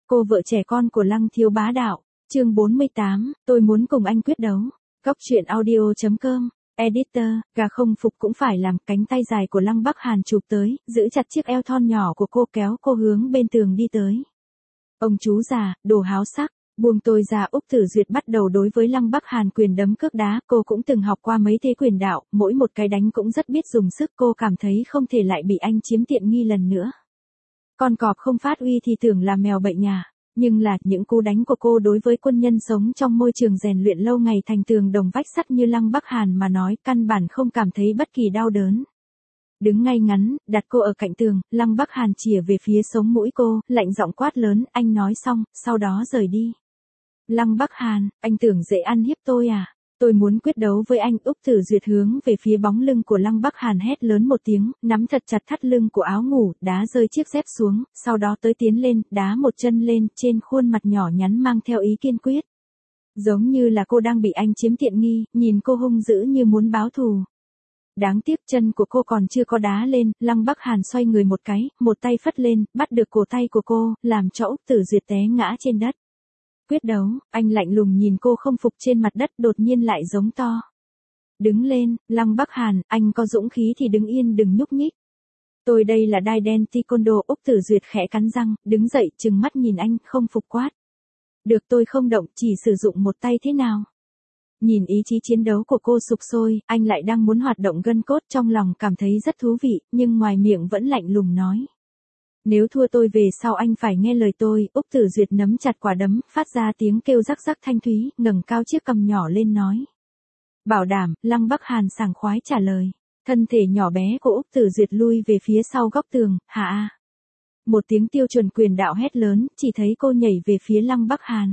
Cô vợ trẻ con của Lăng Thiếu Bá Đạo, chương 48, tôi muốn cùng anh quyết đấu. Góc truyện audio.com, editor, gà không phục cũng phải làm. Cánh tay dài của Lăng Bắc Hàn chụp tới, giữ chặt chiếc eo thon nhỏ của cô, kéo cô hướng bên tường đi tới. Ông chú già, đồ háo sắc, buông tôi ra. Úc Tử Duyệt bắt đầu đối với Lăng Bắc Hàn quyền đấm cước đá. Cô cũng từng học qua mấy thế quyền đạo, mỗi một cái đánh cũng rất biết dùng sức. Cô cảm thấy không thể lại bị anh chiếm tiện nghi lần nữa. Con cọp không phát uy thì tưởng là mèo bệnh nhà. Nhưng là, những cú đánh của cô đối với quân nhân sống trong môi trường rèn luyện lâu ngày thành tường đồng vách sắt như Lăng Bắc Hàn mà nói, căn bản không cảm thấy bất kỳ đau đớn. Đứng ngay ngắn, đặt cô ở cạnh tường, Lăng Bắc Hàn chìa về phía sống mũi cô, lạnh giọng quát lớn. Anh nói xong, sau đó rời đi. Lăng Bắc Hàn, anh tưởng dễ ăn hiếp tôi à? Tôi muốn quyết đấu với anh. Úc Tử Duyệt hướng về phía bóng lưng của Lăng Bắc Hàn hét lớn một tiếng, nắm thật chặt thắt lưng của áo ngủ, đá rơi chiếc dép xuống, sau đó tới tiến lên, đá một chân lên, trên khuôn mặt nhỏ nhắn mang theo ý kiên quyết. Giống như là cô đang bị anh chiếm tiện nghi, nhìn cô hung dữ như muốn báo thù. Đáng tiếc chân của cô còn chưa có đá lên, Lăng Bắc Hàn xoay người một cái, một tay phất lên, bắt được cổ tay của cô, làm cho Úc Tử Duyệt té ngã trên đất. Quyết đấu, anh lạnh lùng nhìn cô không phục trên mặt đất, đột nhiên lại giống to. Đứng lên, Lăng Bắc Hàn, anh có dũng khí thì đứng yên đừng nhúc nhích. Tôi đây là đai đen taekwondo. Úc Tử Duyệt khẽ cắn răng, đứng dậy, trừng mắt nhìn anh, không phục quát. Được, tôi không động, chỉ sử dụng một tay thế nào? Nhìn ý chí chiến đấu của cô sục sôi, anh lại đang muốn hoạt động gân cốt, trong lòng cảm thấy rất thú vị, nhưng ngoài miệng vẫn lạnh lùng nói. Nếu thua tôi về sau anh phải nghe lời tôi. Úc Tử Duyệt nắm chặt quả đấm, phát ra tiếng kêu rắc rắc thanh thúy, ngẩng cao chiếc cằm nhỏ lên nói. Bảo đảm. Lăng Bắc Hàn sảng khoái trả lời. Thân thể nhỏ bé của Úc Tử Duyệt lui về phía sau góc tường. Hả? Một tiếng tiêu chuẩn quyền đạo hét lớn, chỉ thấy cô nhảy về phía Lăng Bắc Hàn.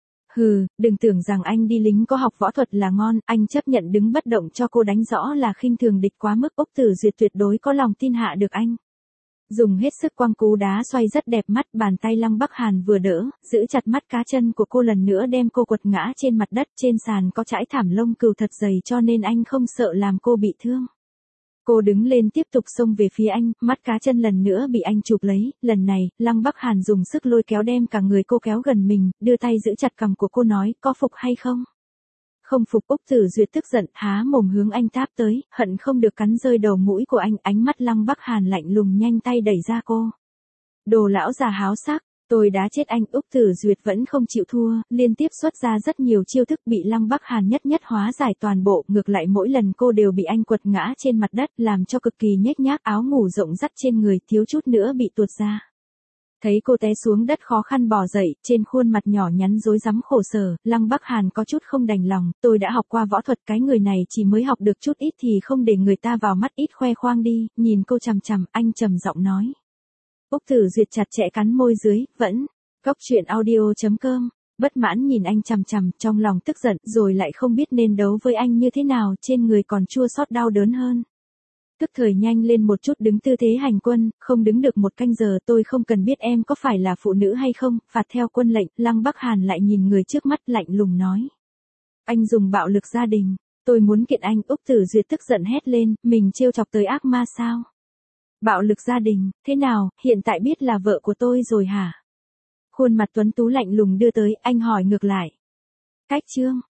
Hừ, đừng tưởng rằng anh đi lính có học võ thuật là ngon. Anh chấp nhận đứng bất động cho cô đánh rõ là khinh thường địch quá mức. Úc Tử Duyệt tuyệt đối có lòng tin hạ được anh. Dùng hết sức quăng cú đá xoay rất đẹp mắt, bàn tay Lăng Bắc Hàn vừa đỡ, giữ chặt mắt cá chân của cô lần nữa đem cô quật ngã trên mặt đất. Trên sàn có trải thảm lông cừu thật dày cho nên anh không sợ làm cô bị thương. Cô đứng lên tiếp tục xông về phía anh, mắt cá chân lần nữa bị anh chụp lấy. Lần này, Lăng Bắc Hàn dùng sức lôi kéo đem cả người cô kéo gần mình, đưa tay giữ chặt cằm của cô nói, có phục hay không? Không phục. Úc Tử Duyệt tức giận, há mồm hướng anh táp tới, hận không được cắn rơi đầu mũi của anh. Ánh mắt Lăng Bắc Hàn lạnh lùng, nhanh tay đẩy ra cô. Đồ lão già háo sắc, tôi đá chết anh. Úc Tử Duyệt vẫn không chịu thua, liên tiếp xuất ra rất nhiều chiêu thức, bị Lăng Bắc Hàn nhất nhất hóa giải toàn bộ. Ngược lại mỗi lần cô đều bị anh quật ngã trên mặt đất, làm cho cực kỳ nhếch nhác, áo ngủ rộng rắt trên người thiếu chút nữa bị tuột ra. Thấy cô té xuống đất khó khăn bò dậy, trên khuôn mặt nhỏ nhắn rối rắm khổ sở, Lăng Bắc Hàn có chút không đành lòng. Tôi đã học qua võ thuật, cái người này chỉ mới học được chút ít thì không để người ta vào mắt, ít khoe khoang đi. Nhìn cô chằm chằm, anh trầm giọng nói. Úc Tử Duyệt chặt chẽ cắn môi dưới, vẫn. Góc truyện audio.com, bất mãn nhìn anh chằm chằm, trong lòng tức giận, rồi lại không biết nên đấu với anh như thế nào, trên người còn chua xót đau đớn hơn. Tức thời nhanh lên một chút, đứng tư thế hành quân, không đứng được một canh giờ. Tôi không cần biết em có phải là phụ nữ hay không, phạt theo quân lệnh. Lăng Bắc Hàn lại nhìn người trước mắt lạnh lùng nói. Anh dùng bạo lực gia đình, tôi muốn kiện anh. Úc Tử Duyệt tức giận hét lên, mình trêu chọc tới ác ma sao? Bạo lực gia đình, thế nào, hiện tại biết là vợ của tôi rồi hả? Khuôn mặt tuấn tú lạnh lùng đưa tới, anh hỏi ngược lại. Cách chương.